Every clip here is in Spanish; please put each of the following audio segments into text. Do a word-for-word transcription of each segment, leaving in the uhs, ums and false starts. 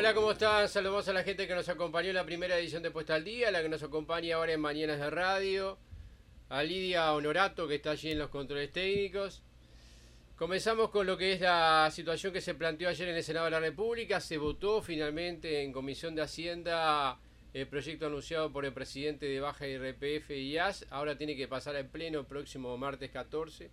Hola, ¿cómo están? Saludamos a la gente que nos acompañó en la primera edición de Puesta al Día, la que nos acompaña ahora en Mañanas de Radio, a Lidia Honorato, que está allí en los controles técnicos. Comenzamos con lo que es la situación que se planteó ayer en el Senado de la República. Se votó finalmente en Comisión de Hacienda el proyecto anunciado por el presidente de Baja I R P F y I A S. Ahora tiene que pasar al pleno el próximo martes catorce.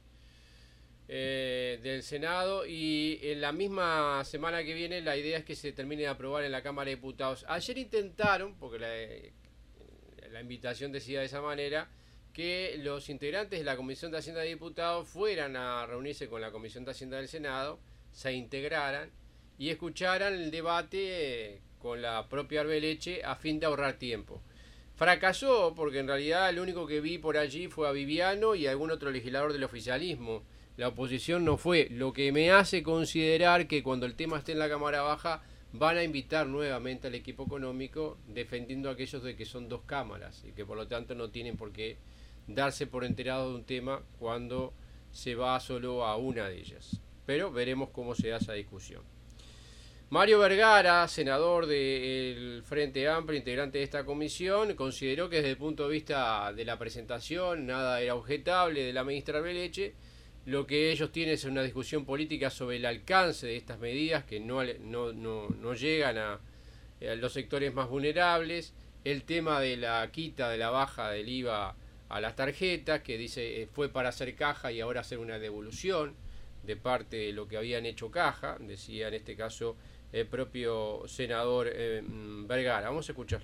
Eh, del Senado, y en la misma semana que viene la idea es que se termine de aprobar en la Cámara de Diputados. Ayer intentaron, porque la, la invitación decía de esa manera, que los integrantes de la Comisión de Hacienda de Diputados fueran a reunirse con la Comisión de Hacienda del Senado, se integraran y escucharan el debate eh, con la propia Arbeleche a fin de ahorrar tiempo. Fracasó porque en realidad el único que vi por allí fue a Viviano y algún otro legislador del oficialismo. La oposición no fue, lo que me hace considerar que cuando el tema esté en la Cámara Baja van a invitar nuevamente al equipo económico, defendiendo a aquellos de que son dos cámaras y que por lo tanto no tienen por qué darse por enterado de un tema cuando se va solo a una de ellas. Pero veremos cómo se da esa discusión. Mario Vergara, senador del Frente Amplio, integrante de esta comisión, consideró que desde el punto de vista de la presentación nada era objetable de la ministra Arbeleche. Lo que ellos tienen es una discusión política sobre el alcance de estas medidas que no, no, no, no llegan a, a los sectores más vulnerables. El tema de la quita de la baja del I V A a las tarjetas, que dice fue para hacer caja y ahora hacer una devolución de parte de lo que habían hecho caja, decía en este caso el propio senador eh, Vergara. Vamos a escucharlo.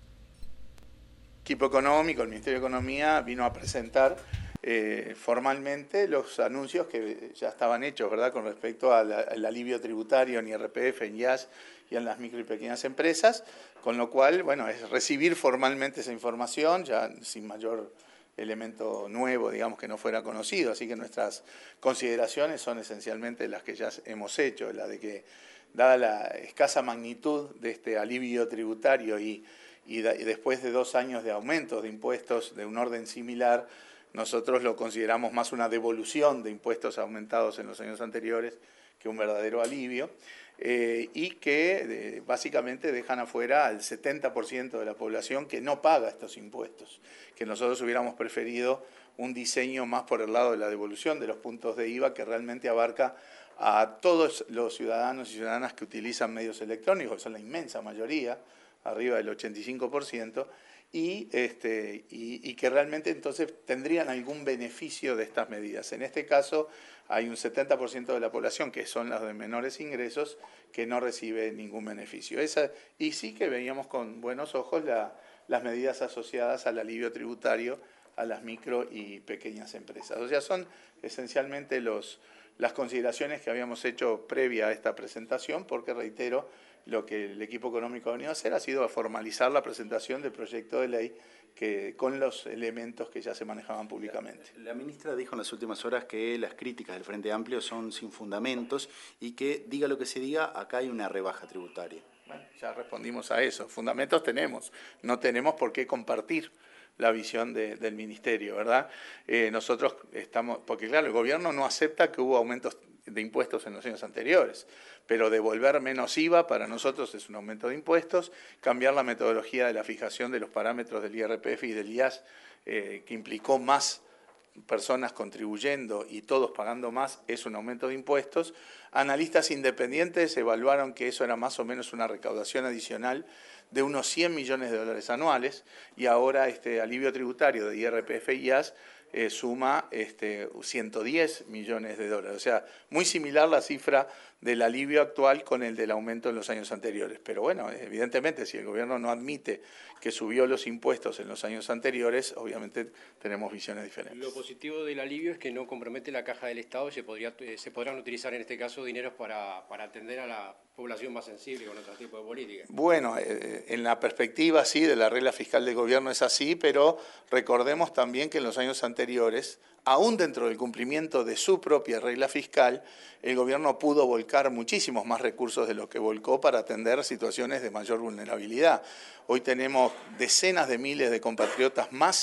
El equipo económico, el Ministerio de Economía, vino a presentar eh, formalmente los anuncios que ya estaban hechos, ¿verdad?, con respecto al, al alivio tributario en I R P F, en I A S y en las micro y pequeñas empresas, con lo cual, bueno, es recibir formalmente esa información, ya sin mayor elemento nuevo, digamos, que no fuera conocido. Así que nuestras consideraciones son esencialmente las que ya hemos hecho, la de que, dada la escasa magnitud de este alivio tributario y Y, da, y después de dos años de aumentos de impuestos de un orden similar, nosotros lo consideramos más una devolución de impuestos aumentados en los años anteriores que un verdadero alivio, eh, y que eh, básicamente dejan afuera al setenta por ciento de la población que no paga estos impuestos, que nosotros hubiéramos preferido un diseño más por el lado de la devolución de los puntos de I V A que realmente abarca a todos los ciudadanos y ciudadanas que utilizan medios electrónicos, que son la inmensa mayoría, arriba del ochenta y cinco por ciento, y, este, y, y que realmente entonces tendrían algún beneficio de estas medidas. En este caso hay un setenta por ciento de la población, que son las de menores ingresos, que no recibe ningún beneficio. Esa, y sí que veíamos con buenos ojos la, las medidas asociadas al alivio tributario a las micro y pequeñas empresas. O sea, son esencialmente los, las consideraciones que habíamos hecho previa a esta presentación, porque reitero, lo que el equipo económico ha venido a hacer ha sido a formalizar la presentación del proyecto de ley que, con los elementos que ya se manejaban públicamente. La, la ministra dijo en las últimas horas que las críticas del Frente Amplio son sin fundamentos y que, diga lo que se diga, acá hay una rebaja tributaria. Bueno, ya respondimos a eso. Fundamentos tenemos, no tenemos por qué compartir la visión de, del Ministerio, ¿verdad? Eh, nosotros estamos, porque claro, el gobierno no acepta que hubo aumentos de impuestos en los años anteriores, pero devolver menos I V A para nosotros es un aumento de impuestos, cambiar la metodología de la fijación de los parámetros del I R P F y del I A S, eh, que implicó más personas contribuyendo y todos pagando más, es un aumento de impuestos. Analistas independientes evaluaron que eso era más o menos una recaudación adicional de unos cien millones de dólares anuales, y ahora este alivio tributario de I R P F y I A S eh, suma este, ciento diez millones de dólares. O sea, muy similar la cifra del alivio actual con el del aumento en los años anteriores. Pero bueno, evidentemente, si el gobierno no admite que subió los impuestos en los años anteriores, obviamente tenemos visiones diferentes. Lo positivo del alivio es que no compromete la caja del Estado y se, podría, se podrán utilizar en este caso dineros para, para atender a la población más sensible con otro tipo de políticas. Bueno, eh, en la perspectiva sí de la regla fiscal del gobierno es así, pero recordemos también que en los años anteriores, aún dentro del cumplimiento de su propia regla fiscal, el gobierno pudo volcar muchísimos más recursos de lo que volcó para atender situaciones de mayor vulnerabilidad. Hoy tenemos decenas de miles de compatriotas más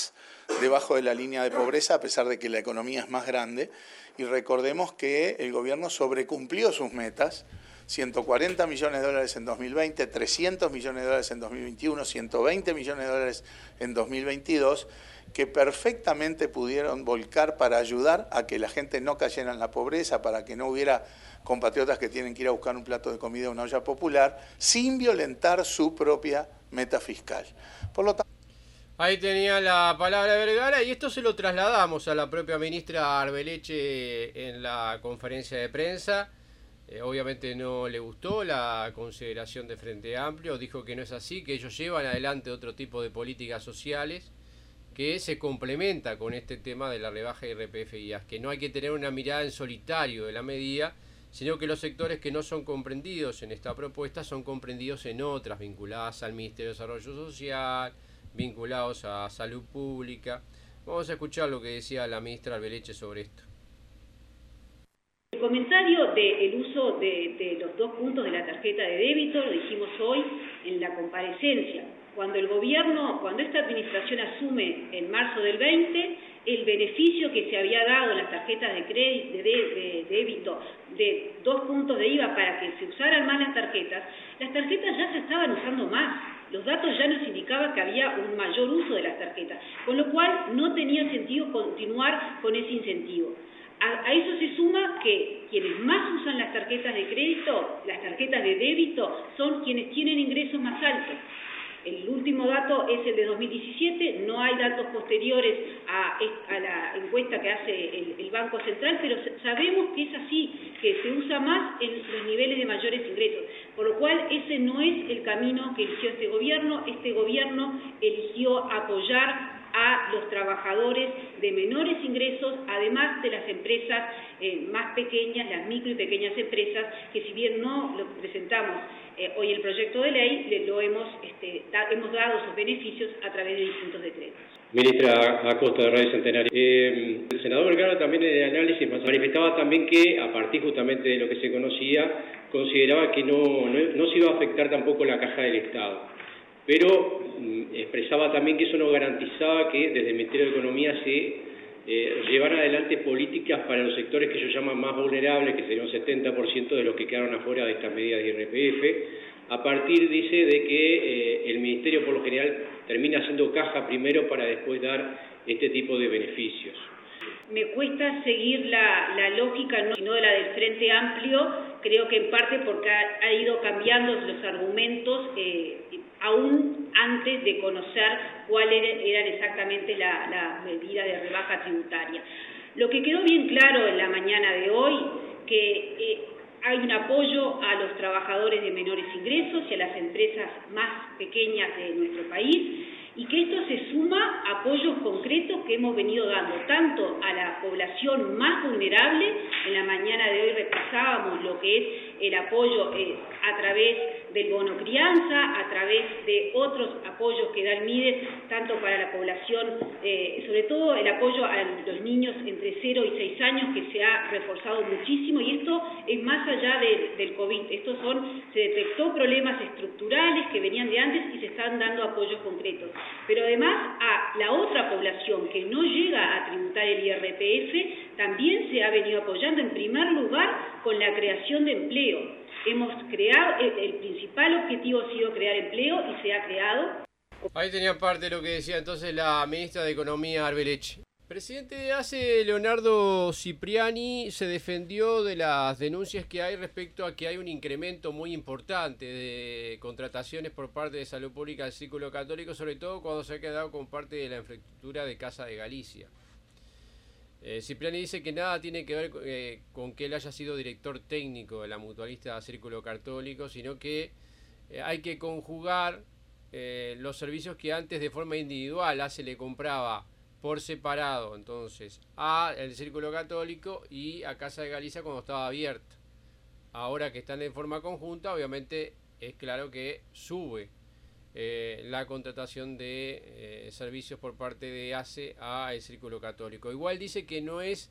debajo de la línea de pobreza, a pesar de que la economía es más grande. Y recordemos que el gobierno sobrecumplió sus metas, ciento cuarenta millones de dólares en dos mil veinte, trescientos millones de dólares en dos mil veintiuno, ciento veinte millones de dólares en dos mil veintidós, que perfectamente pudieron volcar para ayudar a que la gente no cayera en la pobreza, para que no hubiera compatriotas que tienen que ir a buscar un plato de comida a una olla popular, sin violentar su propia meta fiscal. Por lo tanto, ahí tenía la palabra de Vergara, y esto se lo trasladamos a la propia ministra Arbeleche en la conferencia de prensa. Eh, obviamente no le gustó la consideración de Frente Amplio, dijo que no es así, que ellos llevan adelante otro tipo de políticas sociales que se complementa con este tema de la rebaja de I R P F y I A S, que no hay que tener una mirada en solitario de la medida, sino que los sectores que no son comprendidos en esta propuesta son comprendidos en otras vinculadas al Ministerio de Desarrollo Social, vinculados a salud pública. Vamos a escuchar lo que decía la ministra Arbeleche sobre esto. El comentario del uso de, de los dos puntos de la tarjeta de débito lo dijimos hoy en la comparecencia. Cuando el gobierno, cuando esta administración asume en marzo del veinte, el beneficio que se había dado en las tarjetas de crédito, de, de, de débito, de dos puntos de I V A para que se usaran más las tarjetas, las tarjetas ya se estaban usando más. Los datos ya nos indicaban que había un mayor uso de las tarjetas, con lo cual no tenía sentido continuar con ese incentivo. A, a eso se suma que quienes más usan las tarjetas de crédito, las tarjetas de débito, son quienes tienen ingresos más altos. El último dato es el de dos mil diecisiete, no hay datos posteriores a, a la encuesta que hace el, el Banco Central, pero sabemos que es así, que se usa más en los niveles de mayores ingresos, por lo cual ese no es el camino que eligió este gobierno. Este gobierno eligió apoyar a los trabajadores de menores ingresos, además de las empresas eh, más pequeñas, las micro y pequeñas empresas, que si bien no lo presentamos eh, hoy el proyecto de ley, le, lo hemos, este, da, hemos dado esos beneficios a través de distintos decretos. Ministra Acosta de Radio Centenario, eh, el senador Vergara también en el análisis manifestaba también que, a partir justamente de lo que se conocía, consideraba que no, no, no se iba a afectar tampoco la caja del Estado, pero mm, expresaba también que eso no garantizaba que desde el Ministerio de Economía se eh, llevaran adelante políticas para los sectores que ellos llaman más vulnerables, que serían un setenta por ciento de los que quedaron afuera de estas medidas de I R P F, a partir, dice, de que eh, el Ministerio por lo general termina haciendo caja primero para después dar este tipo de beneficios. Me cuesta seguir la, la lógica, no, sino de la del Frente Amplio, creo que en parte porque ha, ha ido cambiando los argumentos eh, aún antes de conocer cuáles eran exactamente la, la medida de rebaja tributaria. Lo que quedó bien claro en la mañana de hoy, que eh, hay un apoyo a los trabajadores de menores ingresos y a las empresas más pequeñas de nuestro país, y que esto se suma a apoyos concretos que hemos venido dando tanto a la población más vulnerable. En la mañana de hoy repasábamos lo que es el apoyo eh, a través del bono crianza, a través de otros apoyos que da el MIDES, tanto para la población, eh, sobre todo el apoyo a los niños entre cero y seis años, que se ha reforzado muchísimo, y esto es más allá de, del COVID. Estos son, se detectó problemas estructurales que venían de antes y se están dando apoyos concretos. Pero además a la otra población que no llega a tributar el I R P F, también se ha venido apoyando en primer lugar con la creación de empleo. Hemos creado, el, el principal objetivo ha sido crear empleo y se ha creado. Ahí tenía parte de lo que decía entonces la ministra de Economía Arbeleche. Presidente de ACE, Leonardo Cipriani, se defendió de las denuncias que hay respecto a que hay un incremento muy importante de contrataciones por parte de Salud Pública del Círculo Católico, sobre todo cuando se ha quedado con parte de la infraestructura de Casa de Galicia. Eh, Cipriani dice que nada tiene que ver eh, con que él haya sido director técnico de la mutualista Círculo Católico, sino que eh, hay que conjugar eh, los servicios que antes de forma individual ACE le compraba por separado, entonces, a el Círculo Católico y a Casa de Galicia cuando estaba abierta. Ahora que están en forma conjunta, obviamente es claro que sube eh, la contratación de eh, servicios por parte de ACE a el Círculo Católico. Igual dice que no es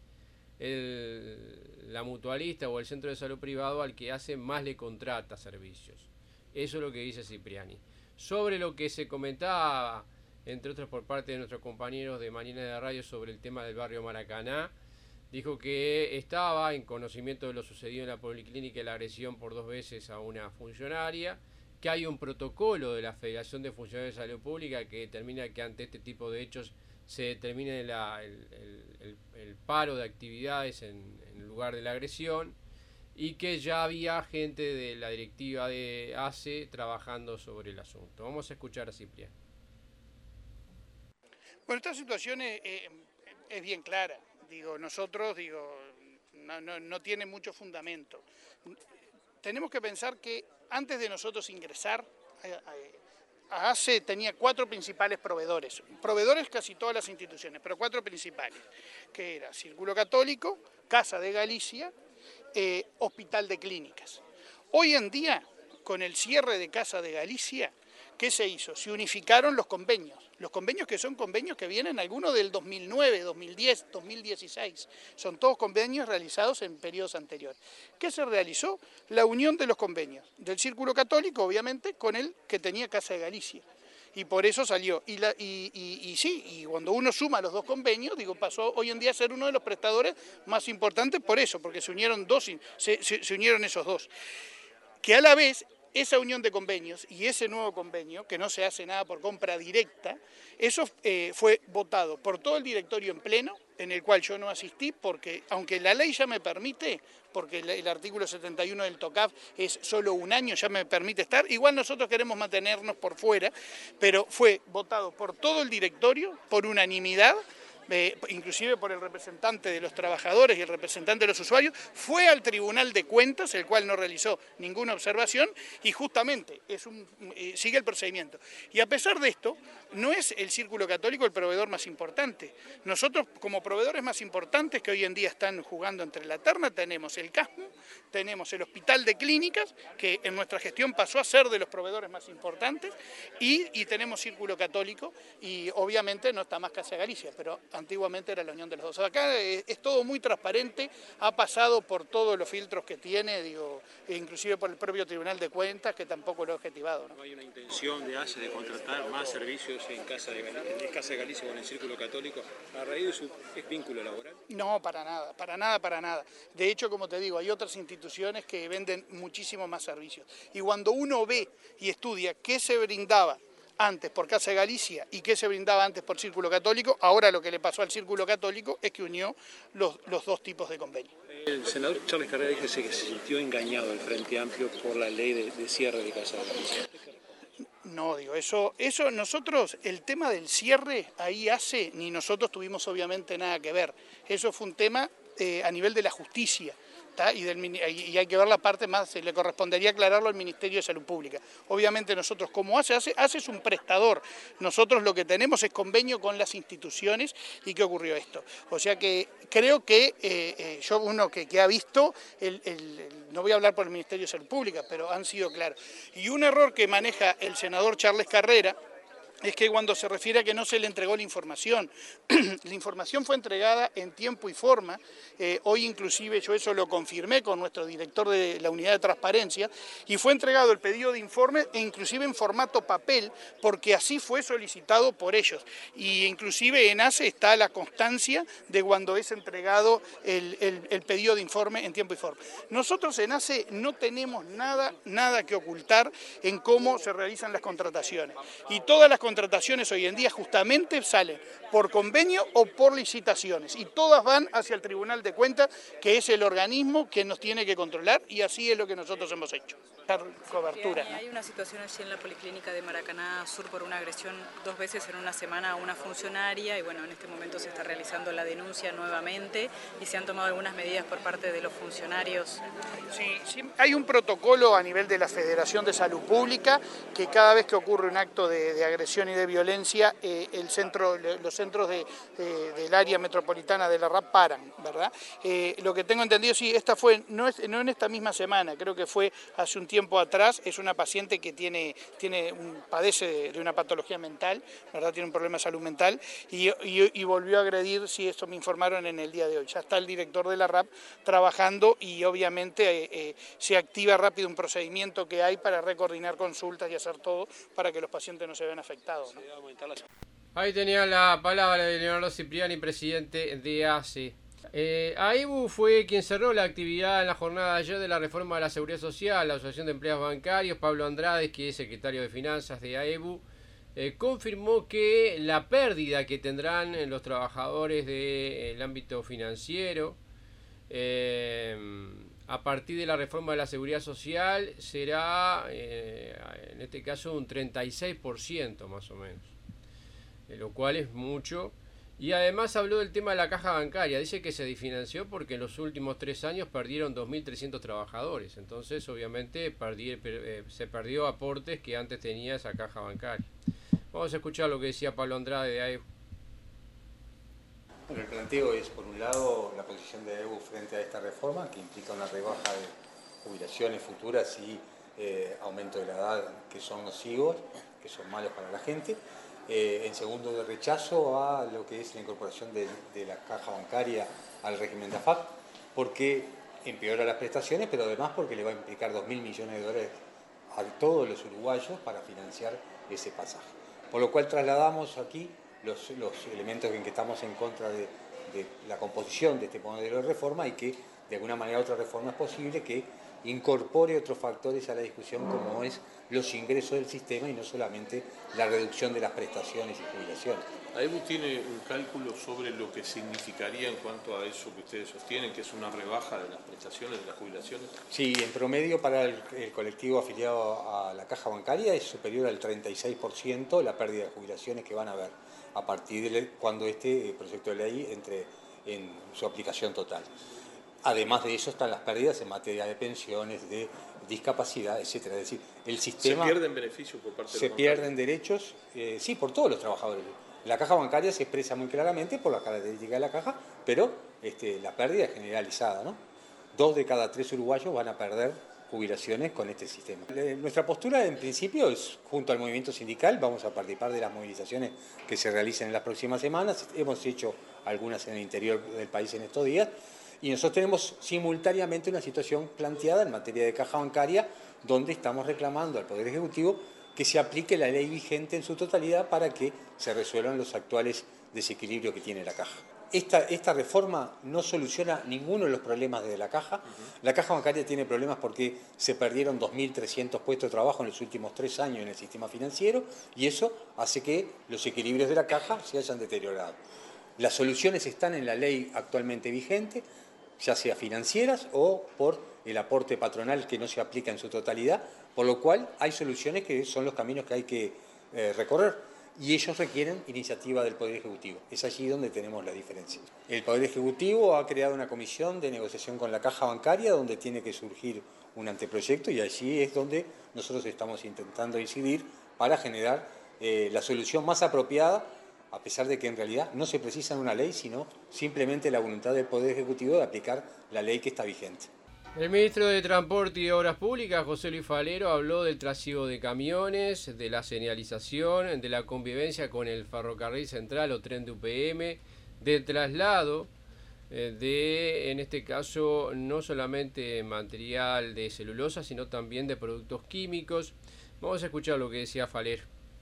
el, la mutualista o el centro de salud privado al que ACE más le contrata servicios. Eso es lo que dice Cipriani. Sobre lo que se comentaba entre otros por parte de nuestros compañeros de Mañana de Radio, sobre el tema del barrio Maracaná. Dijo que estaba en conocimiento de lo sucedido en la policlínica y la agresión por dos veces a una funcionaria, que hay un protocolo de la Federación de Funcionarios de Salud Pública que determina que ante este tipo de hechos se determine la, el, el, el, el paro de actividades en, en lugar de la agresión, y que ya había gente de la directiva de A C E trabajando sobre el asunto. Vamos a escuchar a Ciprián. Bueno, esta situación es, es, es bien clara. Digo, nosotros, digo, no, no, no tiene mucho fundamento. Tenemos que pensar que antes de nosotros ingresar, a A C E tenía cuatro principales proveedores, proveedores casi todas las instituciones, pero cuatro principales, que era Círculo Católico, Casa de Galicia, eh, Hospital de Clínicas. Hoy en día, con el cierre de Casa de Galicia, ¿qué se hizo? Se unificaron los convenios, los convenios que son convenios que vienen algunos del dos mil nueve, dos mil diez, dos mil dieciséis, son todos convenios realizados en periodos anteriores. ¿Qué se realizó? La unión de los convenios, del Círculo Católico, obviamente, con el que tenía Casa de Galicia. Y por eso salió. Y, la, y, y, y sí, y cuando uno suma los dos convenios, digo, pasó hoy en día a ser uno de los prestadores más importantes por eso, porque se unieron dos, se, se, se unieron esos dos. Que a la vez, esa unión de convenios y ese nuevo convenio, que no se hace nada por compra directa, eso eh, fue votado por todo el directorio en pleno, en el cual yo no asistí, porque aunque la ley ya me permite, porque el, el artículo setenta y uno del TOCAF es solo un año, ya me permite estar, igual nosotros queremos mantenernos por fuera, pero fue votado por todo el directorio, por unanimidad, Eh, inclusive por el representante de los trabajadores y el representante de los usuarios, fue al Tribunal de Cuentas, el cual no realizó ninguna observación, y justamente es un, eh, sigue el procedimiento. Y a pesar de esto, no es el Círculo Católico el proveedor más importante. Nosotros, como proveedores más importantes que hoy en día están jugando entre la terna, tenemos el CASMU, tenemos el Hospital de Clínicas, que en nuestra gestión pasó a ser de los proveedores más importantes, y, y tenemos Círculo Católico, y obviamente no está más Casa de Galicia, pero antiguamente era la unión de los dos. Acá es, es todo muy transparente, ha pasado por todos los filtros que tiene, digo, inclusive por el propio Tribunal de Cuentas, que tampoco lo ha objetivado, ¿no? ¿No hay una intención de A C E de contratar más servicios en Casa de Galicia, en Casa de Galicia o en el Círculo Católico a raíz de su vínculo laboral? No, para nada, para nada, para nada. De hecho, como te digo, hay otras instituciones que venden muchísimo más servicios. Y cuando uno ve y estudia qué se brindaba antes por Casa de Galicia y qué se brindaba antes por Círculo Católico, ahora lo que le pasó al Círculo Católico es que unió los, los dos tipos de convenios. El senador Charles Carrera dijo que se sintió engañado el Frente Amplio por la ley de, de cierre de Casa de Galicia. No, digo, eso, eso nosotros, el tema del cierre, ahí hace, ni nosotros tuvimos obviamente nada que ver. Eso fue un tema eh, a nivel de la justicia. Y, del, y hay que ver la parte más, le correspondería aclararlo al Ministerio de Salud Pública. Obviamente nosotros, como hace, hace, hace es un prestador, nosotros lo que tenemos es convenio con las instituciones. ¿Y qué ocurrió esto? O sea que creo que eh, eh, yo, uno que, que ha visto, el, el, el, no voy a hablar por el Ministerio de Salud Pública, pero han sido claros. Y un error que maneja el senador Charles Carrera, es que cuando se refiere a que no se le entregó la información, la información fue entregada en tiempo y forma, eh, hoy inclusive yo eso lo confirmé con nuestro director de la unidad de transparencia, y fue entregado el pedido de informe e inclusive en formato papel, porque así fue solicitado por ellos, y inclusive en A C E está la constancia de cuando es entregado el, el, el pedido de informe en tiempo y forma. Nosotros en A C E no tenemos nada, nada que ocultar en cómo se realizan las contrataciones, y todas las contrataciones hoy en día justamente salen por convenio o por licitaciones y todas van hacia el Tribunal de Cuentas, que es el organismo que nos tiene que controlar, y así es lo que nosotros hemos hecho. Dar cobertura. Bien, y hay una situación allí en la Policlínica de Maracaná Sur por una agresión dos veces en una semana a una funcionaria, y bueno, en este momento se está realizando la denuncia nuevamente y se han tomado algunas medidas por parte de los funcionarios. Sí, sí, hay un protocolo a nivel de la Federación de Salud Pública que cada vez que ocurre un acto de, de agresión y de violencia, eh, el centro, los centros de, de, del área metropolitana de la R A P paran, ¿verdad? Eh, lo que tengo entendido, sí, esta fue, no, es, no en esta misma semana, creo que fue hace un tiempo atrás, es una paciente que tiene, tiene un, padece de, de una patología mental, ¿verdad? Tiene un problema de salud mental, y, y, y volvió a agredir, sí, esto me informaron en el día de hoy. Ya está el director de la R A P trabajando y obviamente eh, eh, se activa rápido un procedimiento que hay para recoordinar consultas y hacer todo para que los pacientes no se vean afectados, ¿no? Ahí tenía la palabra de Leonardo Cipriani, presidente de A C E. Eh, AEBU fue quien cerró la actividad en la jornada de ayer de la reforma de la Seguridad Social, la Asociación de Empleados Bancarios. Pablo Andrade, que es secretario de Finanzas de AEBU, eh, confirmó que la pérdida que tendrán los trabajadores del ámbito financiero eh, a partir de la reforma de la Seguridad Social será, eh, en este caso, un treinta y seis por ciento más o menos. Lo cual es mucho. Y además habló del tema de la caja bancaria. Dice que se desfinanció porque en los últimos tres años perdieron dos mil trescientos trabajadores. Entonces, obviamente, perdí, eh, se perdió aportes que antes tenía esa caja bancaria. Vamos a escuchar lo que decía Pablo Andrade de AEBU. Bueno, el planteo es, por un lado, la posición de AEBU frente a esta reforma, que implica una rebaja de jubilaciones futuras y eh, aumento de la edad, que son nocivos, que son malos para la gente. Eh, en segundo, de rechazo a lo que es la incorporación de, de la caja bancaria al régimen de A F A P, porque empeora las prestaciones, pero además porque le va a implicar dos mil millones de dólares a todos los uruguayos para financiar ese pasaje. Por lo cual trasladamos aquí los, los elementos en que estamos en contra de, de la composición de este modelo de reforma y que de alguna manera otra reforma es posible que incorpore otros factores a la discusión como es los ingresos del sistema y no solamente la reducción de las prestaciones y jubilaciones. AEBU tiene un cálculo sobre lo que significaría en cuanto a eso que ustedes sostienen, que es una rebaja de las prestaciones, de las jubilaciones. Sí, en promedio para el, el colectivo afiliado a la caja bancaria es superior al treinta y seis por ciento la pérdida de jubilaciones que van a haber a partir de cuando este proyecto de ley entre en su aplicación total. Además de eso están las pérdidas en materia de pensiones, de discapacidad, etcétera. Es decir, el sistema... ¿Se pierden beneficios por parte de Se pierden derechos, eh, sí, por todos los trabajadores. La caja bancaria se expresa muy claramente por las características de la caja, pero este, la pérdida es generalizada, ¿no? Dos de cada tres uruguayos van a perder jubilaciones con este sistema. Eh, nuestra postura, en principio, es junto al movimiento sindical. Vamos a participar de las movilizaciones que se realicen en las próximas semanas. Hemos hecho algunas en el interior del país en estos días. Y nosotros tenemos simultáneamente una situación planteada en materia de caja bancaria, donde estamos reclamando al Poder Ejecutivo que se aplique la ley vigente en su totalidad para que se resuelvan los actuales desequilibrios que tiene la caja. Esta, esta reforma no soluciona ninguno de los problemas de la caja. Uh-huh. La caja bancaria tiene problemas porque se perdieron dos mil trescientos puestos de trabajo en los últimos tres años en el sistema financiero y eso hace que los equilibrios de la caja se hayan deteriorado. Las soluciones están en la ley actualmente vigente, ya sea financieras o por el aporte patronal que no se aplica en su totalidad, por lo cual hay soluciones que son los caminos que hay que eh, recorrer y ellos requieren iniciativa del Poder Ejecutivo. Es allí donde tenemos la diferencia. El Poder Ejecutivo ha creado una comisión de negociación con la caja bancaria donde tiene que surgir un anteproyecto y allí es donde nosotros estamos intentando incidir para generar eh, la solución más apropiada, a pesar de que en realidad no se precisa una ley, sino simplemente la voluntad del Poder Ejecutivo de aplicar la ley que está vigente. El ministro de Transporte y Obras Públicas, José Luis Falero, habló del trasiego de camiones, de la señalización, de la convivencia con el ferrocarril central o tren de U P M, del traslado eh, de, en este caso, no solamente material de celulosa, sino también de productos químicos. Vamos a escuchar lo que decía Falero.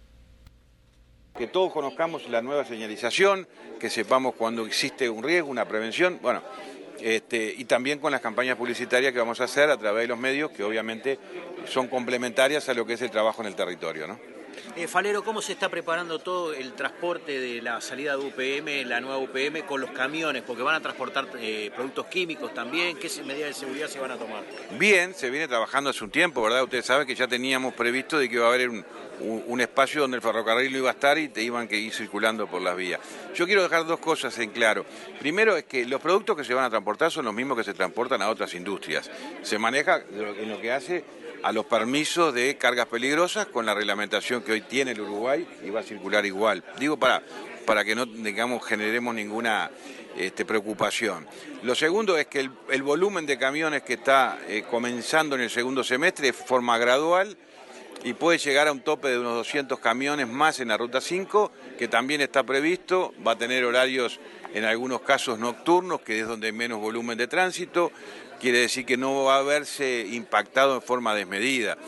Que todos conozcamos la nueva señalización, que sepamos cuando existe un riesgo, una prevención, bueno, este, y también con las campañas publicitarias que vamos a hacer a través de los medios, que obviamente son complementarias a lo que es el trabajo en el territorio, ¿no? Eh, Falero, ¿cómo se está preparando todo el transporte de la salida de U P M, la nueva U P M, con los camiones? Porque van a transportar eh, productos químicos también. ¿Qué medidas de seguridad se van a tomar? Bien, se viene trabajando hace un tiempo, ¿verdad? Ustedes saben que ya teníamos previsto de que iba a haber un, un, un espacio donde el ferrocarril no iba a estar y te iban que ir circulando por las vías. Yo quiero dejar dos cosas en claro. Primero es que los productos que se van a transportar son los mismos que se transportan a otras industrias. Se maneja en lo que hace a los permisos de cargas peligrosas con la reglamentación que hoy tiene el Uruguay y va a circular igual. Digo para, para que no digamos, generemos ninguna este, preocupación. Lo segundo es que el, el volumen de camiones que está eh, comenzando en el segundo semestre es de forma gradual y puede llegar a un tope de unos doscientos camiones más en la Ruta cinco, que también está previsto, va a tener horarios en algunos casos nocturnos, que es donde hay menos volumen de tránsito. Quiere decir que no va a verse impactado en forma desmedida.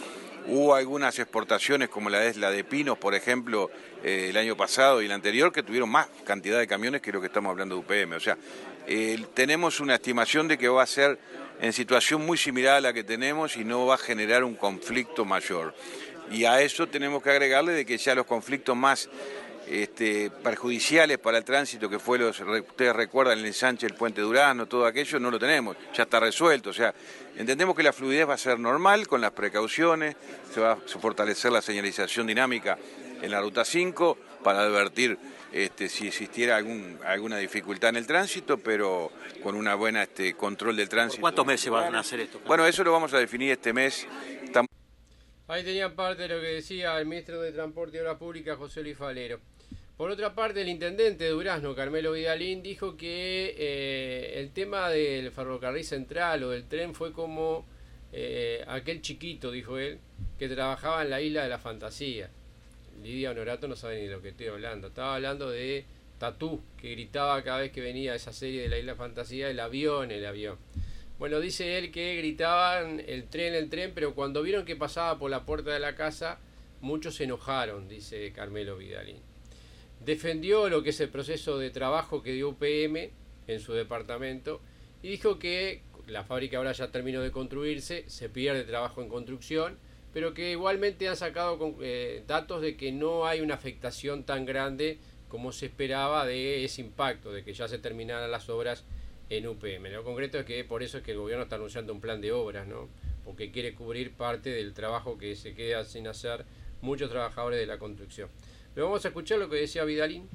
Hubo algunas exportaciones como la de, la de Pinos, por ejemplo, eh, el año pasado y el anterior, que tuvieron más cantidad de camiones que lo que estamos hablando de U P M. O sea, eh, tenemos una estimación de que va a ser en situación muy similar a la que tenemos y no va a generar un conflicto mayor. Y a eso tenemos que agregarle de que ya los conflictos más este, perjudiciales para el tránsito, que fue, los, ustedes recuerdan, el ensanche del Puente Durazno, todo aquello, no lo tenemos, ya está resuelto. O sea, entendemos que la fluidez va a ser normal, con las precauciones, se va a fortalecer la señalización dinámica en la Ruta cinco para advertir este, si existiera algún, alguna dificultad en el tránsito, pero con una buena este, control del tránsito. ¿Por cuántos meses van a hacer esto? Bueno, eso lo vamos a definir este mes. Estamos... Ahí tenían parte de lo que decía el ministro de Transporte y Obras Públicas, José Luis Falero. Por otra parte, el intendente de Durazno, Carmelo Vidalín, dijo que eh, el tema del ferrocarril central o del tren fue como eh, aquel chiquito, dijo él, que trabajaba en la isla de la fantasía. Lidia Honorato no sabe ni de lo que estoy hablando. Estaba hablando de Tatú, que gritaba cada vez que venía esa serie de la isla de fantasía, el avión, el avión. Bueno, dice él que gritaban el tren, el tren, pero cuando vieron que pasaba por la puerta de la casa, muchos se enojaron, dice Carmelo Vidalín. Defendió lo que es el proceso de trabajo que dio U P M en su departamento y dijo que la fábrica ahora ya terminó de construirse, se pierde trabajo en construcción, pero que igualmente han sacado eh, datos de que no hay una afectación tan grande como se esperaba de ese impacto, de que ya se terminaran las obras en U P M. Lo concreto es que por eso es que el gobierno está anunciando un plan de obras, ¿no? Porque quiere cubrir parte del trabajo que se queda sin hacer muchos trabajadores de la construcción. Pero vamos a escuchar lo que decía Vidalín.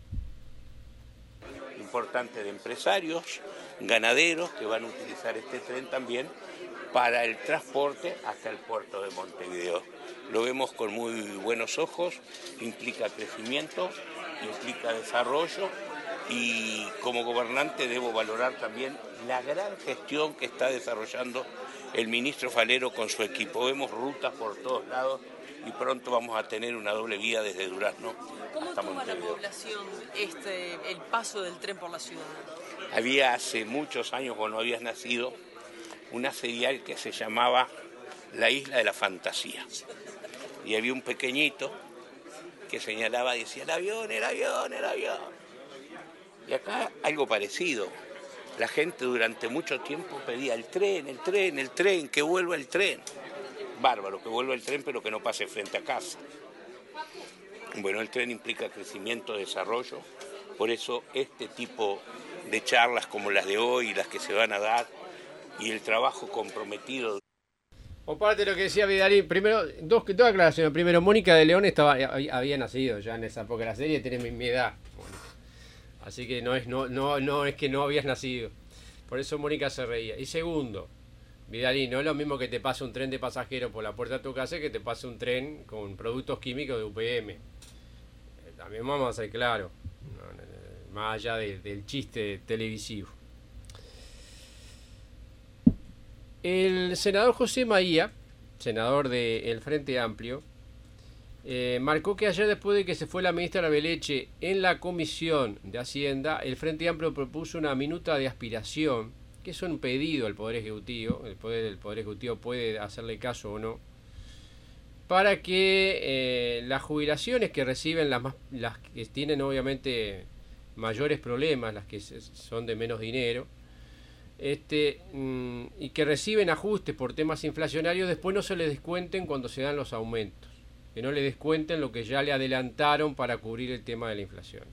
Importante de empresarios, ganaderos que van a utilizar este tren también para el transporte hasta el puerto de Montevideo. Lo vemos con muy buenos ojos, implica crecimiento, implica desarrollo y como gobernante debo valorar también la gran gestión que está desarrollando el ministro Falero con su equipo. Vemos rutas por todos lados y pronto vamos a tener una doble vía desde Durazno hasta Montevideo. ¿Cómo toma la población este, el paso del tren por la ciudad? Había hace muchos años, cuando no habías nacido, una serial que se llamaba La Isla de la Fantasía. Y había un pequeñito que señalaba y decía, el avión, el avión, el avión. Y acá algo parecido. La gente durante mucho tiempo pedía el tren, el tren, el tren, que vuelva el tren. Bárbaro, que vuelva el tren, pero que no pase frente a casa. Bueno, el tren implica crecimiento, desarrollo. Por eso este tipo de charlas como las de hoy y las que se van a dar, y el trabajo comprometido. O parte de lo que decía Vidalín, primero, dos, dos aclaraciones. Primero, Mónica de León estaba, había nacido ya en esa época de la serie, tiene mi, mi edad. Bueno, así que no es, no, no, no es que no habías nacido. Por eso Mónica se reía. Y segundo, Vidalín, no es lo mismo que te pase un tren de pasajeros por la puerta de tu casa que te pase un tren con productos químicos de U P M. También vamos a ser claros, más allá de, del chiste televisivo. El senador José Maía, senador del Frente Amplio, eh, marcó que ayer, después de que se fue la ministra Rabeleche en la Comisión de Hacienda, el Frente Amplio propuso una minuta de aspiración, que es un pedido al Poder Ejecutivo, el Poder, el Poder Ejecutivo puede hacerle caso o no, para que eh, las jubilaciones que reciben, las, más, las que tienen obviamente mayores problemas, las que son de menos dinero, Este, mm, y que reciben ajustes por temas inflacionarios, después no se les descuenten cuando se dan los aumentos, que no le descuenten lo que ya le adelantaron para cubrir el tema de la inflación.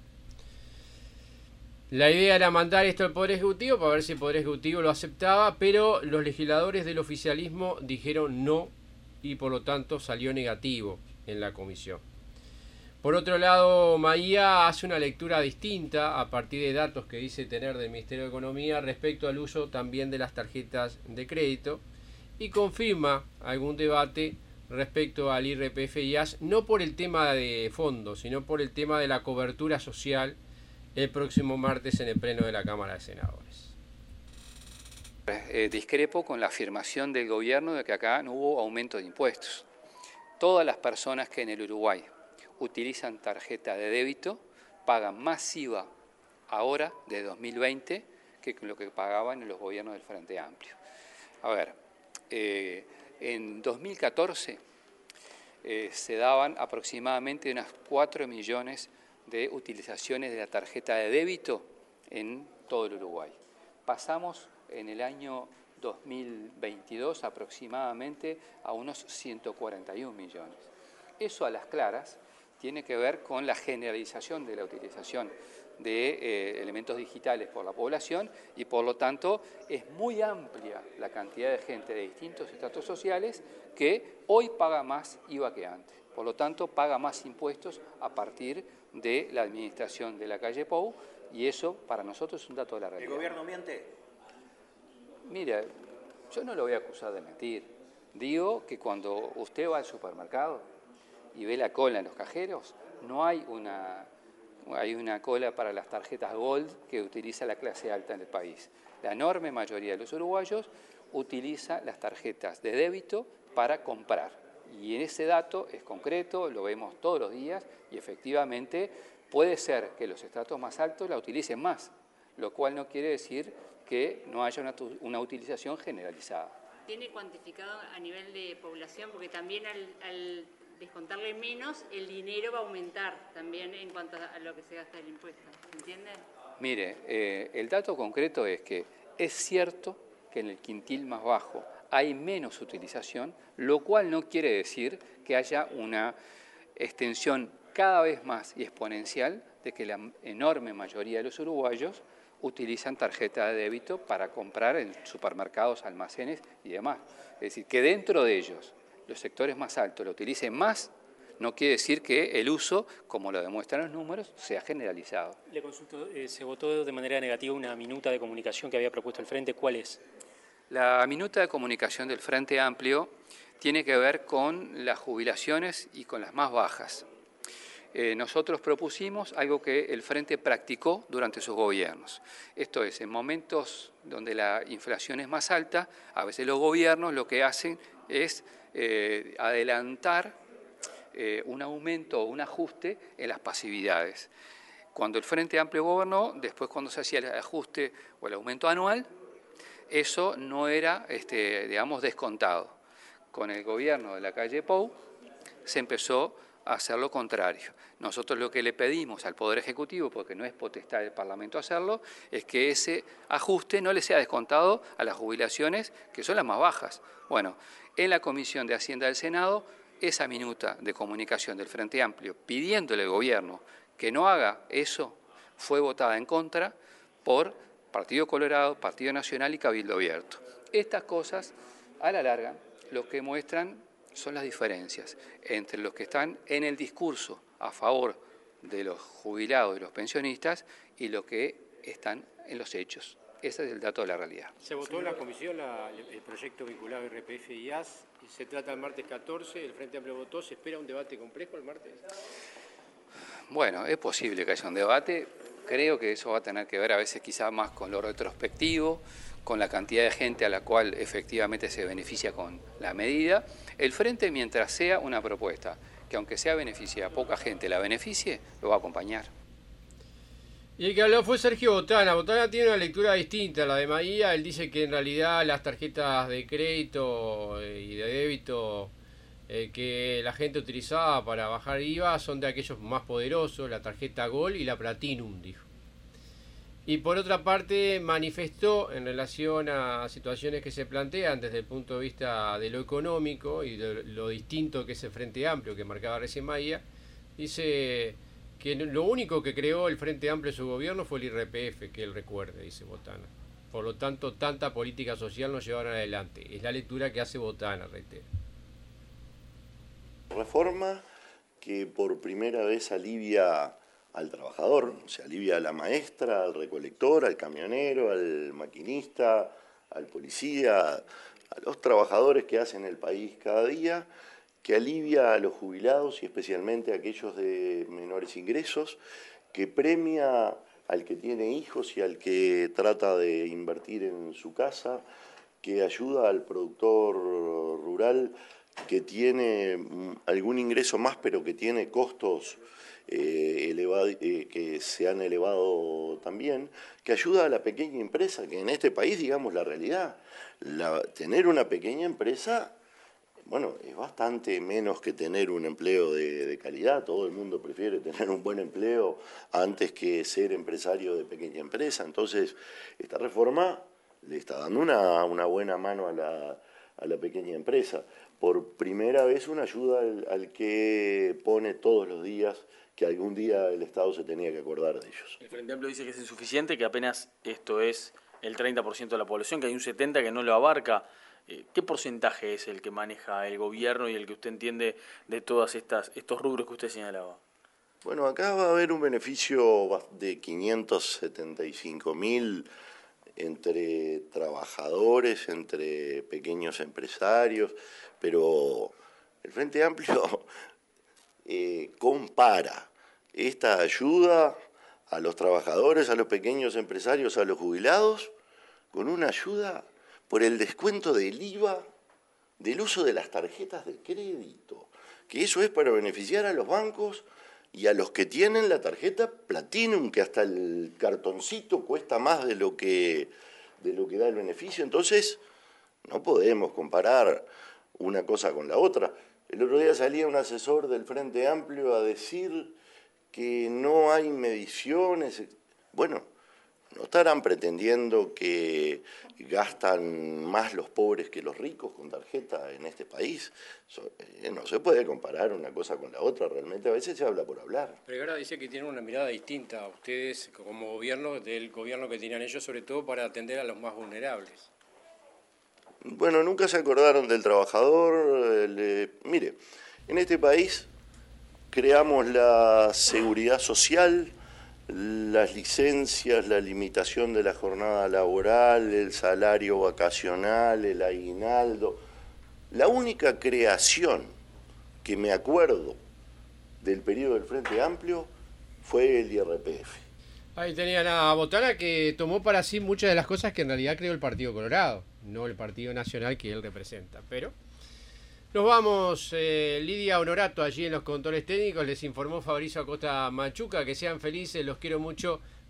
La idea era mandar esto al Poder Ejecutivo para ver si el Poder Ejecutivo lo aceptaba, pero los legisladores del oficialismo dijeron no y por lo tanto salió negativo en la comisión. Por otro lado, Maía hace una lectura distinta a partir de datos que dice tener del Ministerio de Economía respecto al uso también de las tarjetas de crédito y confirma algún debate respecto al I R P F y A S, no por el tema de fondo, sino por el tema de la cobertura social el próximo martes en el Pleno de la Cámara de Senadores. Eh, discrepo con la afirmación del gobierno de que acá no hubo aumento de impuestos. Todas las personas que en el Uruguay utilizan tarjeta de débito pagan más I V A ahora de dos mil veinte que lo que pagaban en los gobiernos del Frente Amplio. A ver, eh, en dos mil catorce eh, se daban aproximadamente unas cuatro millones de utilizaciones de la tarjeta de débito en todo el Uruguay. Pasamos en el año dos mil veintidós aproximadamente a unos ciento cuarenta y un millones. Eso a las claras tiene que ver con la generalización de la utilización de eh, elementos digitales por la población y por lo tanto es muy amplia la cantidad de gente de distintos estratos sociales que hoy paga más I V A que antes. Por lo tanto, paga más impuestos a partir de la administración de la calle Pou y eso para nosotros es un dato de la realidad. ¿El gobierno miente? Mira, yo no lo voy a acusar de mentir. Digo que cuando usted va al supermercado y ve la cola en los cajeros, no hay una, hay una cola para las tarjetas Gold que utiliza la clase alta en el país. La enorme mayoría de los uruguayos utiliza las tarjetas de débito para comprar. Y en ese dato es concreto, lo vemos todos los días y efectivamente puede ser que los estratos más altos la utilicen más, lo cual no quiere decir que no haya una, una utilización generalizada. ¿Tiene cuantificado a nivel de población? Porque también al, al descontarle menos, el dinero va a aumentar también en cuanto a lo que se gasta el impuesto, ¿entiende? Mire, eh, el dato concreto es que es cierto que en el quintil más bajo hay menos utilización, lo cual no quiere decir que haya una extensión cada vez más y exponencial de que la enorme mayoría de los uruguayos utilizan tarjeta de débito para comprar en supermercados, almacenes y demás. Es decir, que dentro de ellos los sectores más altos lo utilicen más, no quiere decir que el uso, como lo demuestran los números, sea generalizado. Le consulto, eh, se votó de manera negativa una minuta de comunicación que había propuesto el Frente. ¿Cuál es? La minuta de comunicación del Frente Amplio tiene que ver con las jubilaciones y con las más bajas. Eh, nosotros propusimos algo que el Frente practicó durante sus gobiernos. Esto es, en momentos donde la inflación es más alta, a veces los gobiernos lo que hacen es eh, adelantar eh, un aumento o un ajuste en las pasividades. Cuando el Frente Amplio gobernó, después cuando se hacía el ajuste o el aumento anual, eso no era, este, digamos, descontado. Con el gobierno de la calle Pou se empezó a hacer lo contrario. Nosotros lo que le pedimos al Poder Ejecutivo, porque no es potestad del Parlamento hacerlo, es que ese ajuste no le sea descontado a las jubilaciones, que son las más bajas. Bueno, en la Comisión de Hacienda del Senado, esa minuta de comunicación del Frente Amplio pidiéndole al gobierno que no haga eso, fue votada en contra por Partido Colorado, Partido Nacional y Cabildo Abierto. Estas cosas, a la larga, lo que muestran son las diferencias entre los que están en el discurso a favor de los jubilados y los pensionistas y los que están en los hechos. Ese es el dato de la realidad. Se votó en la comisión la, el proyecto vinculado a R P F y A S, y se trata el martes catorce, el Frente Amplio votó, ¿se espera un debate complejo el martes? Bueno, es posible que haya un debate. Creo que eso va a tener que ver a veces quizá más con lo retrospectivo, con la cantidad de gente a la cual efectivamente se beneficia con la medida. El Frente, mientras sea una propuesta que aunque sea beneficia a poca gente la beneficie, lo va a acompañar. Y el que habló fue Sergio Botana. Botana tiene una lectura distinta a la de Maía. Él dice que en realidad las tarjetas de crédito y de débito eh, que la gente utilizaba para bajar I V A son de aquellos más poderosos, la tarjeta Gold y la Platinum, dijo. Y por otra parte manifestó en relación a situaciones que se plantean desde el punto de vista de lo económico y de lo distinto que es el Frente Amplio que marcaba recién Maía, dice que lo único que creó el Frente Amplio en su gobierno fue el I R P F, que él recuerde, dice Botana. Por lo tanto, tanta política social no llevaron adelante. Es la lectura que hace Botana, reitero. Reforma que por primera vez alivia al trabajador, se alivia a la maestra, al recolector, al camionero, al maquinista, al policía, a los trabajadores que hacen el país cada día, que alivia a los jubilados y especialmente a aquellos de menores ingresos, que premia al que tiene hijos y al que trata de invertir en su casa, que ayuda al productor rural que tiene algún ingreso más pero que tiene costos Eh, elevado, eh, que se han elevado también, que ayuda a la pequeña empresa, que en este país, digamos la realidad, la, tener una pequeña empresa bueno, es bastante menos que tener un empleo de, de calidad. Todo el mundo prefiere tener un buen empleo antes que ser empresario de pequeña empresa. Entonces, esta reforma le está dando una, una buena mano a la, a la pequeña empresa. Por primera vez una ayuda al, al que pone todos los días que algún día el Estado se tenía que acordar de ellos. El Frente Amplio dice que es insuficiente, que apenas esto es el treinta por ciento de la población, que hay un setenta por ciento que no lo abarca. ¿Qué porcentaje es el que maneja el gobierno y el que usted entiende de todos estos rubros que usted señalaba? Bueno, acá va a haber un beneficio de quinientos setenta y cinco mil entre trabajadores, entre pequeños empresarios, pero el Frente Amplio eh, compara esta ayuda a los trabajadores, a los pequeños empresarios, a los jubilados, con una ayuda por el descuento del I V A del uso de las tarjetas de crédito, que eso es para beneficiar a los bancos y a los que tienen la tarjeta Platinum, que hasta el cartoncito cuesta más de lo que, de lo que da el beneficio. Entonces, no podemos comparar una cosa con la otra. El otro día salía un asesor del Frente Amplio a decir que no hay mediciones. Bueno, ¿no estarán pretendiendo que gastan más los pobres que los ricos con tarjeta en este país? No se puede comparar una cosa con la otra, realmente a veces se habla por hablar. Pero ahora dice que tienen una mirada distinta a ustedes como gobierno, del gobierno que tenían ellos, sobre todo para atender a los más vulnerables. Bueno, nunca se acordaron del trabajador. Le... Mire, en este país creamos la seguridad social, las licencias, la limitación de la jornada laboral, el salario vacacional, el aguinaldo. La única creación que me acuerdo del periodo del Frente Amplio fue el I R P F. Ahí tenían a Botana, que tomó para sí muchas de las cosas que en realidad creó el Partido Colorado, no el Partido Nacional que él representa. Pero nos vamos, eh, Lidia Honorato allí en los controles técnicos, les informó Fabrizio Acosta Machuca, que sean felices, los quiero mucho.